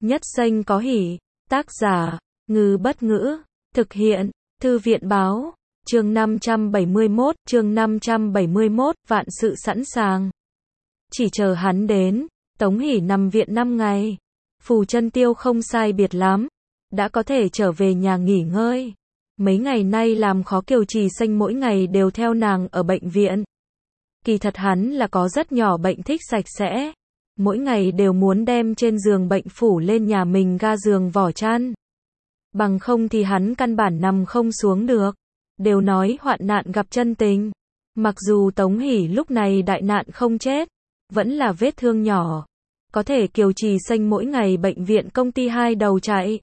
Nhất Xanh có hỉ. Tác giả, Ngư Bất Ngữ. Thực hiện, Thư viện Báo. Chương 571, vạn sự sẵn sàng. Chỉ chờ hắn đến, Tống Hỷ nằm viện 5 ngày. Phù Chân Tiêu không sai biệt lắm, đã có thể trở về nhà nghỉ ngơi. Mấy ngày nay làm khó Kiều Trì Xanh mỗi ngày đều theo nàng ở bệnh viện. Kỳ thật hắn là có rất nhỏ bệnh thích sạch sẽ. Mỗi ngày đều muốn đem trên giường bệnh phủ lên nhà mình ga giường vỏ chăn. Bằng không thì hắn căn bản nằm không xuống được. Đều nói hoạn nạn gặp chân tình. Mặc dù Tống Hỷ lúc này đại nạn không chết, vẫn là vết thương nhỏ. Có thể Kiều Trì Xanh mỗi ngày bệnh viện công ty hai đầu chạy.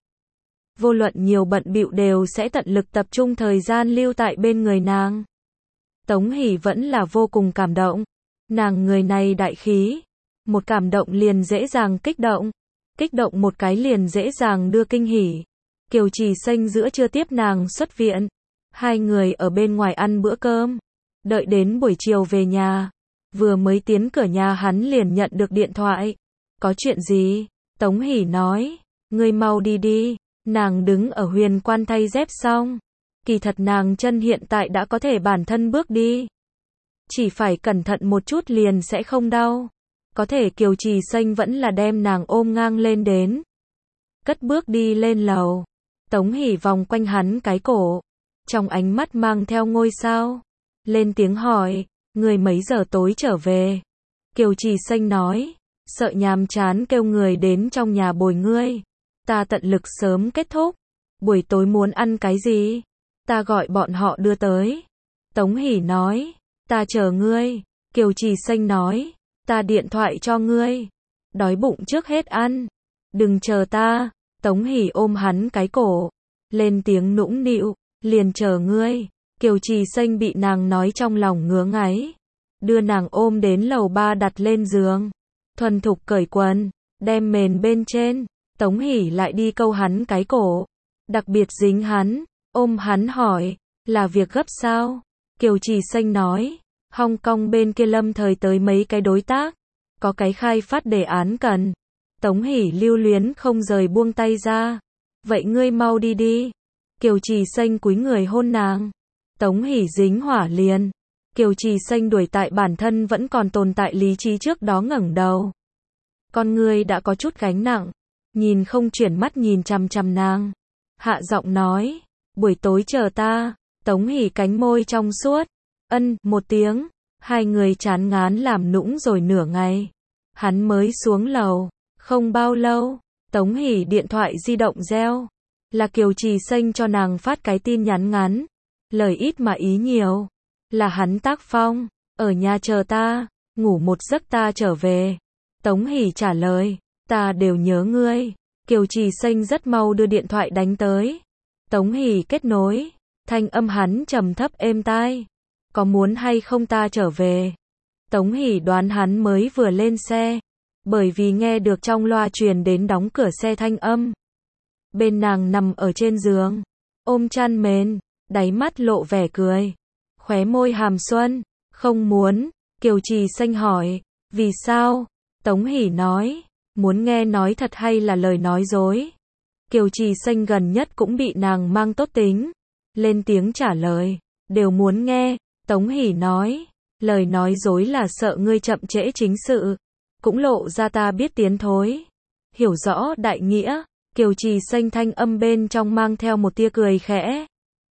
Vô luận nhiều bận bịu đều sẽ tận lực tập trung thời gian lưu tại bên người nàng. Tống Hỷ vẫn là vô cùng cảm động. Nàng người này đại khí. Một cảm động liền dễ dàng kích động. Kích động một cái liền dễ dàng đưa kinh hỉ. Kiều Trì Xanh giữa trưa tiếp nàng xuất viện. Hai người ở bên ngoài ăn bữa cơm. Đợi đến buổi chiều về nhà. Vừa mới tiến cửa nhà hắn liền nhận được điện thoại. Có chuyện gì? Tống Hỷ nói. Ngươi mau đi đi. Nàng đứng ở Huyền Quan thay dép xong. Kỳ thật nàng chân hiện tại đã có thể bản thân bước đi. Chỉ phải cẩn thận một chút liền sẽ không đau. Có thể Kiều Trì Xanh vẫn là đem nàng ôm ngang lên đến. Cất bước đi lên lầu. Tống Hỷ vòng quanh hắn cái cổ. Trong ánh mắt mang theo ngôi sao. Lên tiếng hỏi. Người mấy giờ tối trở về? Kiều Trì Xanh nói. Sợ nhàm chán kêu người đến trong nhà bồi ngươi. Ta tận lực sớm kết thúc. Buổi tối muốn ăn cái gì? Ta gọi bọn họ đưa tới. Tống Hỷ nói. Ta chờ ngươi. Kiều Trì Xanh nói. Ta điện thoại cho ngươi. Đói bụng trước hết ăn. Đừng chờ ta. Tống Hỷ ôm hắn cái cổ. Lên tiếng nũng nịu. Liền chờ ngươi. Kiều Trì Xanh bị nàng nói trong lòng ngứa ngáy. Đưa nàng ôm đến lầu 3 đặt lên giường. Thuần thục cởi quần. Đem mền bên trên. Tống Hỷ lại đi câu hắn cái cổ. Đặc biệt dính hắn. Ôm hắn hỏi. Là việc gấp sao? Kiều Trì Xanh nói. Hong Kong bên kia lâm thời tới mấy cái đối tác. Có cái khai phát đề án cần. Tống Hỷ lưu luyến không rời buông tay ra. Vậy ngươi mau đi đi. Kiều Trì Xanh cúi người hôn nàng. Tống Hỷ dính hỏa liền. Kiều Trì Xanh đuổi tại bản thân vẫn còn tồn tại lý trí trước đó ngẩng đầu. Con ngươi đã có chút gánh nặng. Nhìn không chuyển mắt nhìn chằm chằm nàng. Hạ giọng nói. Buổi tối chờ ta. Tống Hỷ cánh môi trong suốt. Ân, một tiếng. Hai người chán ngán làm nũng rồi nửa ngày. Hắn mới xuống lầu. Không bao lâu. Tống Hỷ điện thoại di động reo. Là Kiều Trì Xanh cho nàng phát cái tin nhắn ngắn. Lời ít mà ý nhiều. Là hắn tác phong. Ở nhà chờ ta. Ngủ một giấc ta trở về. Tống Hỷ trả lời. Ta đều nhớ ngươi. Kiều Trì Xanh rất mau đưa điện thoại đánh tới. Tống Hỷ kết nối. Thanh âm hắn trầm thấp êm tai. Có muốn hay không ta trở về? Tống Hỷ đoán hắn mới vừa lên xe. Bởi vì nghe được trong loa truyền đến đóng cửa xe thanh âm. Bên nàng nằm ở trên giường. Ôm chăn mền. Đáy mắt lộ vẻ cười. Khóe môi hàm xuân. Không muốn. Kiều Trì Xanh hỏi. Vì sao? Tống Hỷ nói. Muốn nghe nói thật hay là lời nói dối? Kiều Trì Xanh gần nhất cũng bị nàng mang tốt tính. Lên tiếng trả lời. Đều muốn nghe. Tống Hỷ nói. Lời nói dối là sợ ngươi chậm trễ chính sự. Cũng lộ ra ta biết tiến thối. Hiểu rõ đại nghĩa. Kiều Trì Xanh thanh âm bên trong mang theo một tia cười khẽ.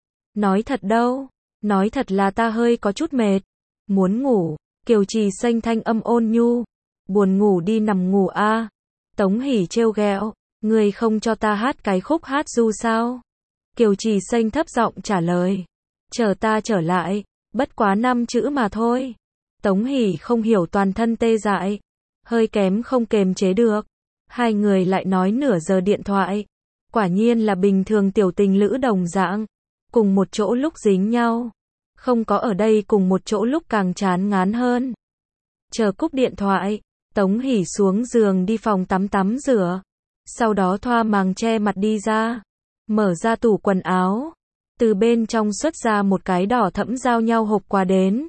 Nói thật đâu. Nói thật là ta hơi có chút mệt. Muốn ngủ. Kiều Trì Xanh thanh âm ôn nhu. Buồn ngủ đi nằm ngủ a. Tống Hỷ trêu ghẹo. Ngươi không cho ta hát cái khúc hát ru sao? Kiều Trì Xanh thấp giọng trả lời. Chờ ta trở lại. Bất quá 5 chữ mà thôi. Tống Hỷ không hiểu toàn thân tê dại. Hơi kém không kềm chế được. Hai người lại nói nửa giờ điện thoại. Quả nhiên là bình thường tiểu tình lữ đồng dạng. Cùng một chỗ lúc dính nhau. Không có ở đây cùng một chỗ lúc càng chán ngán hơn. Chờ cúp điện thoại. Tống Hỷ xuống giường đi phòng tắm rửa. Sau đó thoa màng che mặt đi ra. Mở ra tủ quần áo. Từ bên trong xuất ra một cái đỏ thẫm giao nhau hộp quà đến.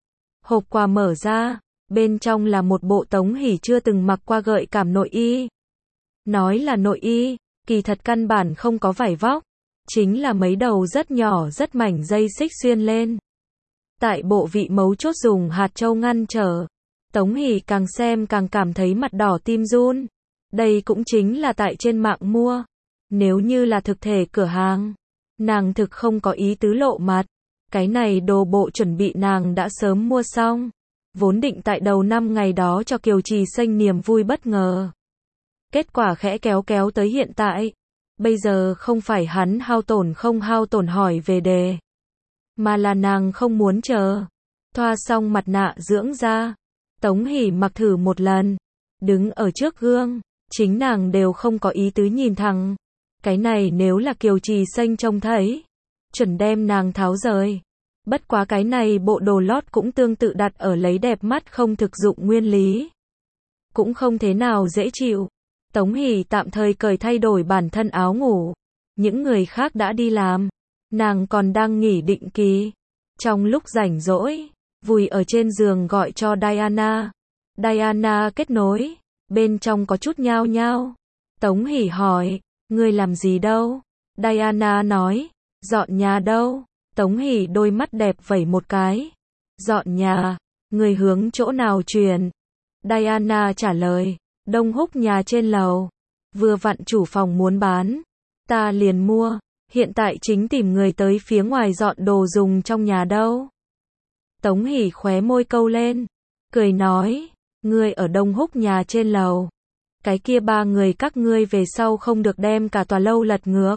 Hộp quà mở ra. Bên trong là một bộ Tống Hỷ chưa từng mặc qua gợi cảm nội y. Nói là nội y, kỳ thật căn bản không có vải vóc, chính là mấy đầu rất nhỏ rất mảnh dây xích xuyên lên. Tại bộ vị mấu chốt dùng hạt châu ngăn trở. Tống Hỷ càng xem càng cảm thấy mặt đỏ tim run. Đây cũng chính là tại trên mạng mua. Nếu như là thực thể cửa hàng, nàng thực không có ý tứ lộ mặt. Cái này đồ bộ chuẩn bị nàng đã sớm mua xong. Vốn định tại đầu năm ngày đó cho Kiều Trì Xanh niềm vui bất ngờ. Kết quả khẽ kéo kéo tới hiện tại. Bây giờ không phải hắn hao tổn không hao tổn hỏi về đề, mà là nàng không muốn chờ. Thoa xong mặt nạ dưỡng da, Tống Hỷ mặc thử một lần. Đứng ở trước gương, chính nàng đều không có ý tứ nhìn thẳng. Cái này nếu là Kiều Trì Xanh trông thấy, chuẩn đem nàng tháo rời. Bất quá cái này bộ đồ lót cũng tương tự đặt ở lấy đẹp mắt không thực dụng nguyên lý. Cũng không thế nào dễ chịu. Tống Hỷ tạm thời cởi thay đổi bản thân áo ngủ. Những người khác đã đi làm. Nàng còn đang nghỉ định kỳ. Trong lúc rảnh rỗi, vùi ở trên giường gọi cho Diana. Diana kết nối. Bên trong có chút nhao nhao. Tống Hỷ hỏi, ngươi làm gì đâu? Diana nói, dọn nhà đâu? Tống Hỷ đôi mắt đẹp vẩy một cái. Dọn nhà, người hướng chỗ nào truyền? Diana trả lời, Đông Húc nhà trên lầu. Vừa vặn chủ phòng muốn bán. Ta liền mua. Hiện tại chính tìm người tới phía ngoài dọn đồ dùng trong nhà đâu. Tống Hỷ khóe môi câu lên. Cười nói, ngươi ở Đông Húc nhà trên lầu. Cái kia ba người các ngươi về sau không được đem cả tòa lâu lật ngược.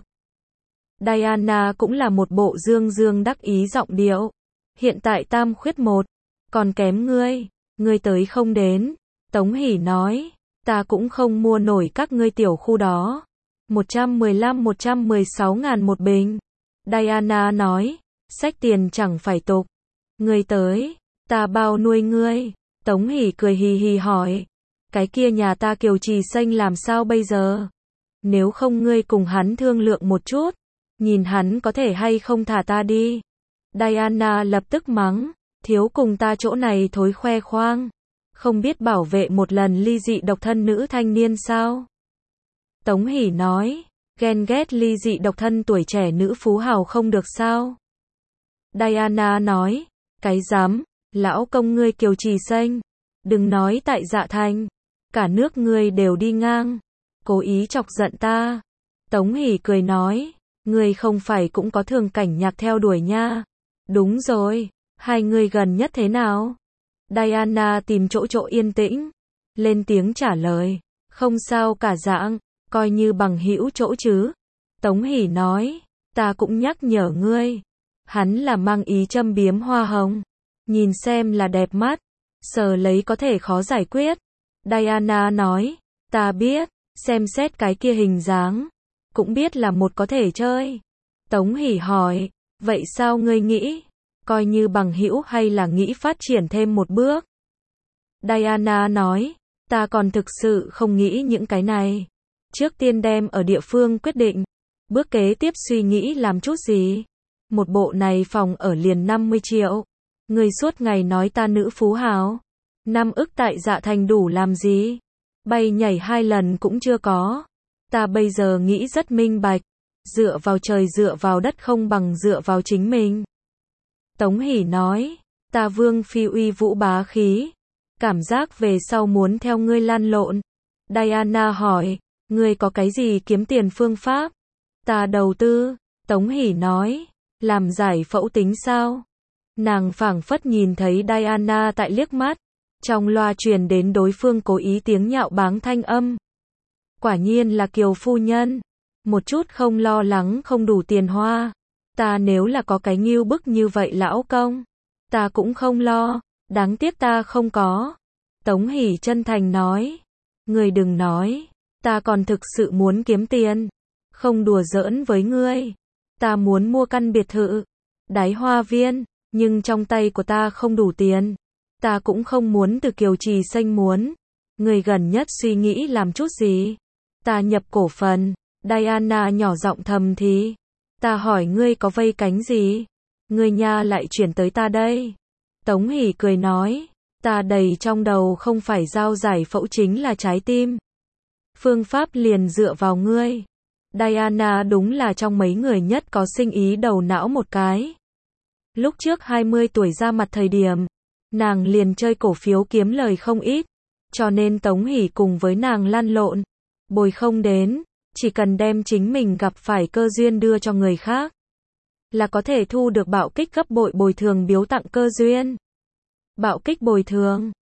Diana cũng là một bộ dương dương đắc ý giọng điệu. Hiện tại tam khuyết một. Còn kém ngươi tới không đến. Tống Hỷ nói, ta cũng không mua nổi các ngươi tiểu khu đó. 116 ngàn một bình. Diana nói, xách tiền chẳng phải tục. Ngươi tới, ta bao nuôi ngươi. Tống Hỷ cười hì hì hỏi, cái kia nhà ta Kiều Trì Xanh làm sao bây giờ? Nếu không ngươi cùng hắn thương lượng một chút, nhìn hắn có thể hay không thả ta đi. Diana lập tức mắng, thiếu cùng ta chỗ này thối khoe khoang. Không biết bảo vệ một lần ly dị độc thân nữ thanh niên sao? Tống Hỷ nói, ghen ghét ly dị độc thân tuổi trẻ nữ phú hào không được sao? Diana nói, cái dám, lão công ngươi Kiều Trì Xanh. Đừng nói tại Dạ Thành, cả nước ngươi đều đi ngang. Cố ý chọc giận ta. Tống Hỷ cười nói, ngươi không phải cũng có thường cảnh nhạc theo đuổi nha. Đúng rồi, hai người gần nhất thế nào? Diana tìm chỗ yên tĩnh, lên tiếng trả lời, không sao cả dạng, coi như bằng hữu chỗ chứ. Tống Hỷ nói, ta cũng nhắc nhở ngươi, hắn là mang ý châm biếm hoa hồng, nhìn xem là đẹp mắt, sờ lấy có thể khó giải quyết. Diana nói, ta biết, xem xét cái kia hình dáng, cũng biết là một có thể chơi. Tống Hỷ hỏi, vậy sao ngươi nghĩ? Coi như bằng hữu hay là nghĩ phát triển thêm một bước? Diana nói, ta còn thực sự không nghĩ những cái này. Trước tiên đem ở địa phương quyết định. Bước kế tiếp suy nghĩ làm chút gì? Một bộ này phòng ở liền 50 triệu. Người suốt ngày nói ta nữ phú hào. 5 ức tại Dạ Thành đủ làm gì? Bay nhảy 2 lần cũng chưa có. Ta bây giờ nghĩ rất minh bạch. Dựa vào trời dựa vào đất không bằng dựa vào chính mình. Tống Hỷ nói, ta vương phi uy vũ bá khí. Cảm giác về sau muốn theo ngươi lan lộn. Diana hỏi, ngươi có cái gì kiếm tiền phương pháp? Ta đầu tư. Tống Hỷ nói, làm giải phẫu tính sao? Nàng phảng phất nhìn thấy Diana tại liếc mắt. Trong loa truyền đến đối phương cố ý tiếng nhạo báng thanh âm. Quả nhiên là Kiều phu nhân. Một chút không lo lắng không đủ tiền hoa. Ta nếu là có cái ngưu bức như vậy lão công, ta cũng không lo, đáng tiếc ta không có. Tống Hỷ chân thành nói, ngươi đừng nói, ta còn thực sự muốn kiếm tiền, không đùa giỡn với ngươi. Ta muốn mua căn biệt thự, đáy hoa viên, nhưng trong tay của ta không đủ tiền. Ta cũng không muốn từ Kiều Trì Xanh muốn. Ngươi gần nhất suy nghĩ làm chút gì? Ta nhập cổ phần. Diana nhỏ giọng thầm thì. Ta hỏi ngươi có vây cánh gì? Ngươi nha lại chuyển tới ta đây. Tống Hỷ cười nói, ta đầy trong đầu không phải dao giải phẫu chính là trái tim. Phương pháp liền dựa vào ngươi. Diana đúng là trong mấy người nhất có sinh ý đầu não một cái. Lúc trước 20 tuổi ra mặt thời điểm, nàng liền chơi cổ phiếu kiếm lời không ít, cho nên Tống Hỷ cùng với nàng lăn lộn, bồi không đến, chỉ cần đem chính mình gặp phải cơ duyên đưa cho người khác, là có thể thu được bạo kích gấp bội bồi thường biếu tặng cơ duyên. Bạo kích bồi thường